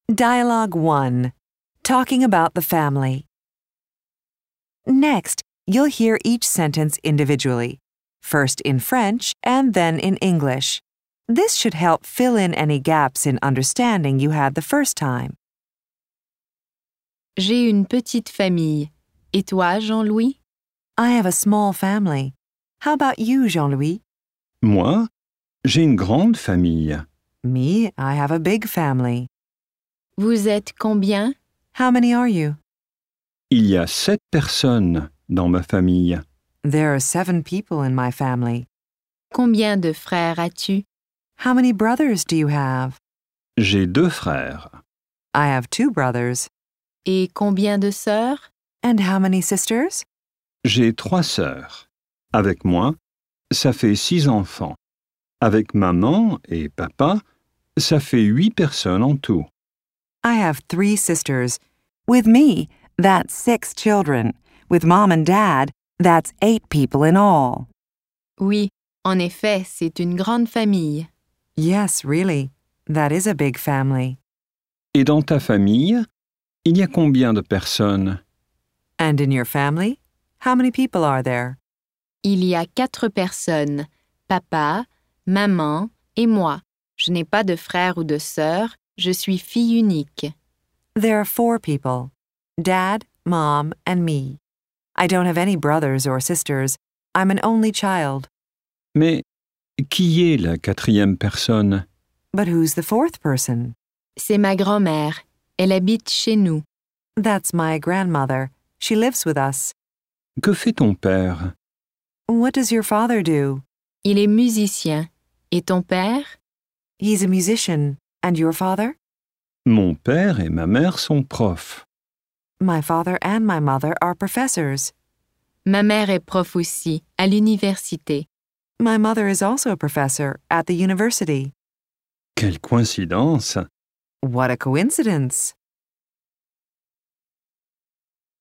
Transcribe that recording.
Dialogue 1. Talking about the family. Next, you'll hear each sentence individually, first in French and then in English. This should help fill in any gaps in understanding you had the first time. J'ai une petite famille. Et toi, Jean-Louis? I have a small family. How about you, Jean-Louis? Moi, j'ai une grande famille. Me, I have a big family. Vous êtes combien? How many are you? Il y a 7 personnes dans ma famille. There are 7 people in my family. Combien de frères as-tu? How many brothers do you have? J'ai 2 frères. I have 2 brothers. Et combien de sœurs? And how many sisters? J'ai 3 sœurs. Avec moi, ça fait 6 enfants. Avec maman et papa, ça fait 8 personnes en tout. I have 3 sisters. With me, that's 6 children. With mom and dad, that's 8 people in all. Oui, en effet, c'est une grande famille. Yes, really. That is a big family. Et dans ta famille, il y a combien de personnes? And in your family, how many people are there? Il y a 4 personnes. Papa, maman et moi. Je n'ai pas de frère ou de sœur. Je suis fille unique. There are 4 people. Dad, Mom, and me. I don't have any brothers or sisters. I'm an only child. Mais qui est la 4e personne? But who's the 4th person? C'est ma grand-mère. Elle habite chez nous. That's my grandmother. She lives with us. Que fait ton père? What does your father do? Il est musicien. Et ton père? He's a musician. And your father? Mon père et ma mère sont profs. My father and my mother are professors. Ma mère est prof aussi, à l'université. My mother is also a professor at the university. Quelle coïncidence! What a coincidence!